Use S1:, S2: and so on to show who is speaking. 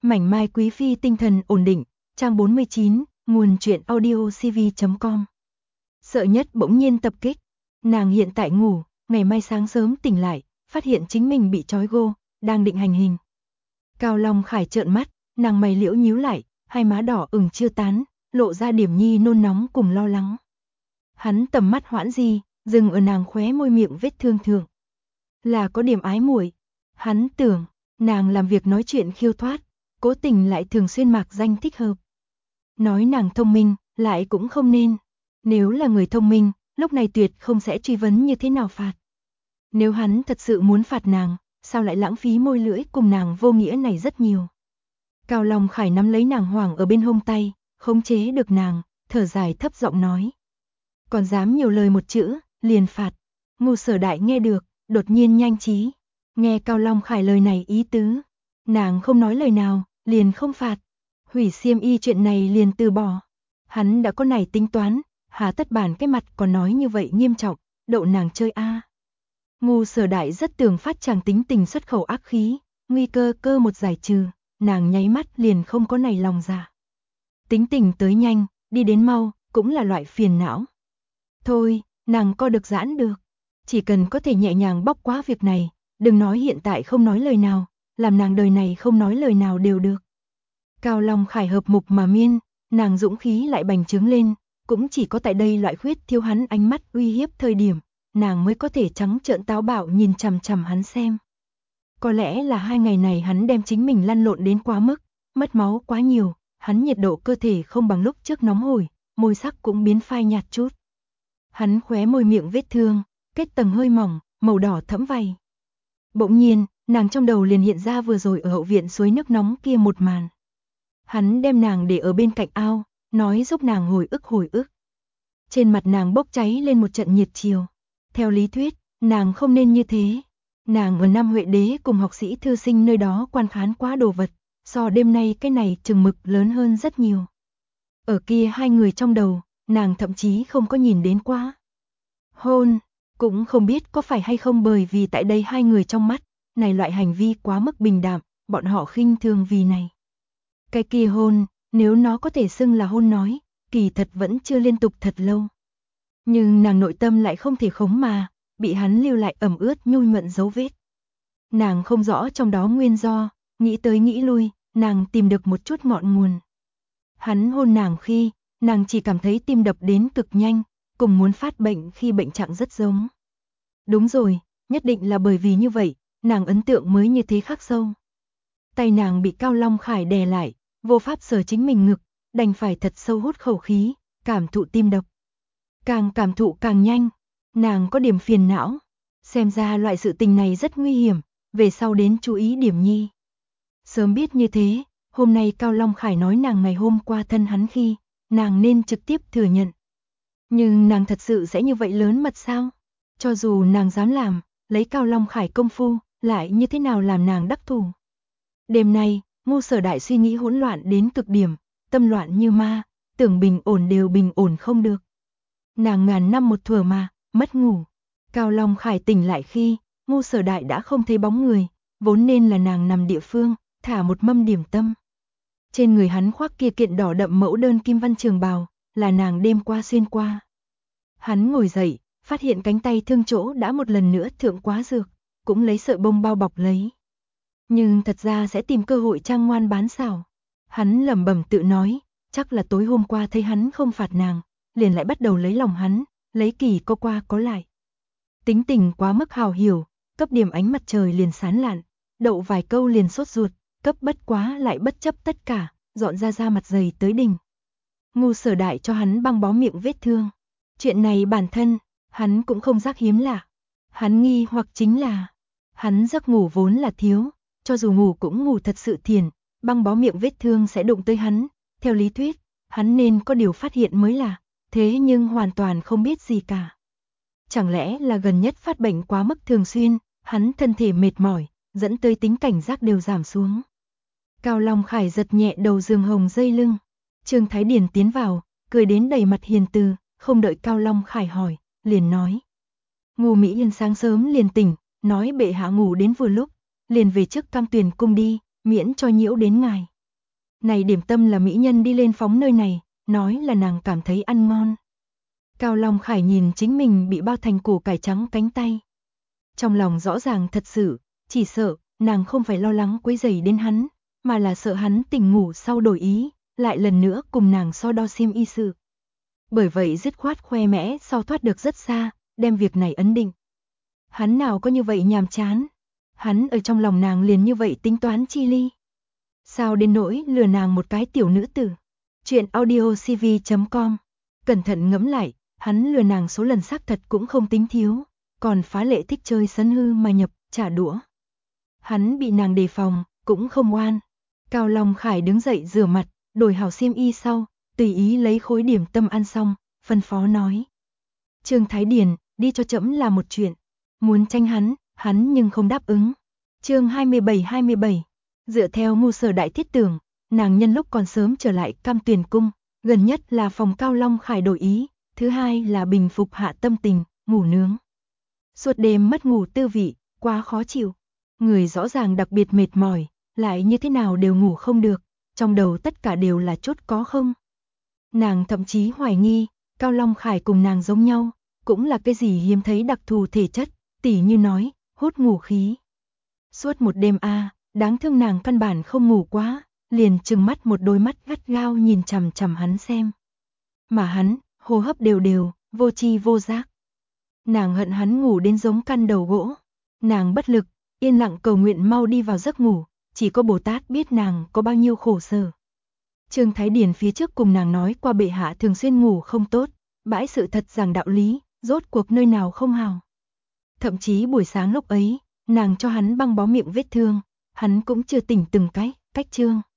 S1: Mảnh mai quý phi tinh thần ổn định, trang 49, nguồn truyện audio cv.com. Sợ nhất bỗng nhiên tập kích. Nàng hiện tại ngủ, ngày mai sáng sớm tỉnh lại, phát hiện chính mình bị trói gô, đang định hành hình. Cao Long Khải trợn mắt, nàng mày liễu nhíu lại, hai má đỏ ửng chưa tán, lộ ra điểm nhi nôn nóng cùng lo lắng. Hắn tầm mắt hoãn gì, dừng ở nàng khóe môi miệng vết thương thượng. Là có điểm ái muội. Hắn tưởng, nàng làm việc nói chuyện khiêu thoát, cố tình lại thường xuyên mạc danh thích hợp. Nói nàng thông minh, lại cũng không nên. Nếu là người thông minh, lúc này tuyệt không sẽ truy vấn như thế nào phạt. Nếu hắn thật sự muốn phạt nàng, sao lại lãng phí môi lưỡi cùng nàng vô nghĩa này rất nhiều. Cao Long Khải nắm lấy nàng hoảng ở bên hông tay, khống chế được nàng, thở dài thấp giọng nói. Còn dám nhiều lời một chữ, liền phạt. Ngô Sở Đại nghe được, đột nhiên nhanh trí. Nghe Cao Long Khải lời này ý tứ, nàng không nói lời nào, liền không phạt. Hủy xiêm y chuyện này liền từ bỏ. Hắn đã có này tính toán, hà tất bản cái mặt còn nói như vậy nghiêm trọng, đậu nàng chơi a. Ngô Sở Đại rất tưởng phát chàng tính tình xuất khẩu ác khí, nguy cơ một giải trừ, nàng nháy mắt liền không có này lòng dạ. Tính tình tới nhanh, đi đến mau, cũng là loại phiền não. Thôi, nàng co được giãn được, chỉ cần có thể nhẹ nhàng bóc qua việc này, đừng nói hiện tại không nói lời nào, làm nàng đời này không nói lời nào đều được. Cao Long Khải hợp mục mà miên, nàng dũng khí lại bành trướng lên, cũng chỉ có tại đây loại khuyết thiếu hắn ánh mắt uy hiếp thời điểm, nàng mới có thể trắng trợn táo bạo nhìn chằm chằm hắn xem. Có lẽ là 2 ngày này hắn đem chính mình lăn lộn đến quá mức, mất máu quá nhiều, hắn nhiệt độ cơ thể không bằng lúc trước nóng hổi, môi sắc cũng biến phai nhạt chút. Hắn khóe môi miệng vết thương, kết tầng hơi mỏng, màu đỏ thẫm vầy. Bỗng nhiên, nàng trong đầu liền hiện ra vừa rồi ở hậu viện suối nước nóng kia một màn. Hắn đem nàng để ở bên cạnh ao, nói giúp nàng hồi ức. Trên mặt nàng bốc cháy lên một trận nhiệt chiều. Theo lý thuyết, nàng không nên như thế. Nàng ở Nam Huệ Đế cùng học sĩ thư sinh nơi đó quan khán quá đồ vật, so đêm nay cái này chừng mực lớn hơn rất nhiều. Ở kia 2 người trong đầu, nàng thậm chí không có nhìn đến quá. Hôn, cũng không biết có phải hay không bởi vì tại đây 2 người trong mắt, này loại hành vi quá mức bình đạm, bọn họ khinh thường vì này. Cái kia hôn, nếu nó có thể xưng là hôn nói, kỳ thật vẫn chưa liên tục thật lâu. Nhưng nàng nội tâm lại không thể khống mà, bị hắn lưu lại ẩm ướt nhu nhuận dấu vết. Nàng không rõ trong đó nguyên do, nghĩ tới nghĩ lui, nàng tìm được một chút ngọn nguồn. Hắn hôn nàng khi, nàng chỉ cảm thấy tim đập đến cực nhanh, cùng muốn phát bệnh khi bệnh trạng rất giống. Đúng rồi, nhất định là bởi vì như vậy, nàng ấn tượng mới như thế khắc sâu. Tay nàng bị Cao Long Khải đè lại, vô pháp sờ chính mình ngực, đành phải thật sâu hút khẩu khí, cảm thụ tim đập. Càng cảm thụ càng nhanh, nàng có điểm phiền não. Xem ra loại sự tình này rất nguy hiểm, về sau đến chú ý điểm nhi. Sớm biết như thế, hôm nay Cao Long Khải nói nàng ngày hôm qua thân hắn khi, nàng nên trực tiếp thừa nhận. Nhưng nàng thật sự sẽ như vậy lớn mật sao? Cho dù nàng dám làm, lấy Cao Long Khải công phu, lại như thế nào làm nàng đắc thủ? Đêm nay, Ngô Sở Đại suy nghĩ hỗn loạn đến cực điểm, tâm loạn như ma, tưởng bình ổn đều bình ổn không được. Nàng ngàn năm một thuở mà, mất ngủ. Cao Long Khải tỉnh lại khi, Ngô Sở Đại đã không thấy bóng người, vốn nên là nàng nằm địa phương, thả một mâm điểm tâm. Trên người hắn khoác kia kiện đỏ đậm mẫu đơn kim văn trường bào, là nàng đêm qua xuyên qua. Hắn ngồi dậy, phát hiện cánh tay thương chỗ đã một lần nữa thượng quá dược, cũng lấy sợi bông bao bọc lấy. Nhưng thật ra sẽ tìm cơ hội trang ngoan bán xảo. Hắn lẩm bẩm tự nói, chắc là tối hôm qua thấy hắn không phạt nàng, liền lại bắt đầu lấy lòng hắn, lấy kỳ có qua có lại. Tính tình quá mức hào hiểu, cấp điểm ánh mặt trời liền sán lạn, đậu vài câu liền sốt ruột, cấp bất quá lại bất chấp tất cả, dọn ra mặt dày tới đỉnh. Ngô Sở Đại cho hắn băng bó miệng vết thương. Chuyện này bản thân, hắn cũng không giác hiếm lạ. Hắn nghi hoặc chính là, hắn giấc ngủ vốn là thiếu, cho dù ngủ cũng ngủ thật sự thiền, băng bó miệng vết thương sẽ đụng tới hắn. Theo lý thuyết, hắn nên có điều phát hiện mới là, thế nhưng hoàn toàn không biết gì cả. Chẳng lẽ là gần nhất phát bệnh quá mức thường xuyên, hắn thân thể mệt mỏi, dẫn tới tính cảnh giác đều giảm xuống. Cao Long Khải giật nhẹ đầu giường hồng dây lưng. Trương Thái Điền tiến vào, cười đến đầy mặt hiền từ, không đợi Cao Long Khải hỏi, liền nói. Ngô Mỹ Yên sáng sớm liền tỉnh, nói bệ hạ ngủ đến vừa lúc, liền về trước Cam Tuyền cung đi, miễn cho nhiễu đến ngài. Này điểm tâm là mỹ nhân đi lên phóng nơi này, nói là nàng cảm thấy ăn ngon. Cao Long Khải nhìn chính mình bị bao thành củ cải trắng cánh tay. Trong lòng rõ ràng thật sự, chỉ sợ, nàng không phải lo lắng quấy rầy đến hắn, mà là sợ hắn tỉnh ngủ sau đổi ý, lại lần nữa cùng nàng so đo xiêm y sự. Bởi vậy dứt khoát khoe mẽ sau thoát được rất xa, đem việc này ấn định. Hắn nào có như vậy nhàm chán, hắn ở trong lòng nàng liền như vậy tính toán chi ly. Sao đến nỗi lừa nàng một cái tiểu nữ tử. Chuyện audiocv.com. Cẩn thận ngẫm lại, hắn lừa nàng số lần xác thật cũng không tính thiếu, còn phá lệ thích chơi sân hư mà nhập, trả đũa. Hắn bị nàng đề phòng, cũng không oan. Cao Long Khải đứng dậy rửa mặt, đổi hảo xiêm y sau, tùy ý lấy khối điểm tâm ăn xong, phân phó nói. Trương Thái Điền, đi cho trẫm là một chuyện. Muốn tranh hắn nhưng không đáp ứng. Chương 27. Dựa theo mưu sở đại thiết tưởng, nàng nhân lúc còn sớm trở lại Cam Tuyền cung, gần nhất là phòng Cao Long Khải đổi ý, thứ hai là bình phục hạ tâm tình, ngủ nướng. Suốt đêm mất ngủ tư vị, quá khó chịu. Người rõ ràng đặc biệt mệt mỏi, lại như thế nào đều ngủ không được, trong đầu tất cả đều là chốt có không. Nàng thậm chí hoài nghi, Cao Long Khải cùng nàng giống nhau, cũng là cái gì hiếm thấy đặc thù thể chất, tỉ như nói, hút ngủ khí. Suốt một đêm đáng thương nàng căn bản không ngủ quá, liền trừng mắt một đôi mắt gắt gao nhìn chằm chằm hắn xem. Mà hắn, hô hấp đều đều, vô tri vô giác. Nàng hận hắn ngủ đến giống căn đầu gỗ. Nàng bất lực, yên lặng cầu nguyện mau đi vào giấc ngủ, chỉ có Bồ Tát biết nàng có bao nhiêu khổ sở. Trương Thái Điền phía trước cùng nàng nói qua bệ hạ thường xuyên ngủ không tốt, bãi sự thật rằng đạo lý, rốt cuộc nơi nào không hào. Thậm chí buổi sáng lúc ấy, nàng cho hắn băng bó miệng vết thương, hắn cũng chưa tỉnh từng cách trương.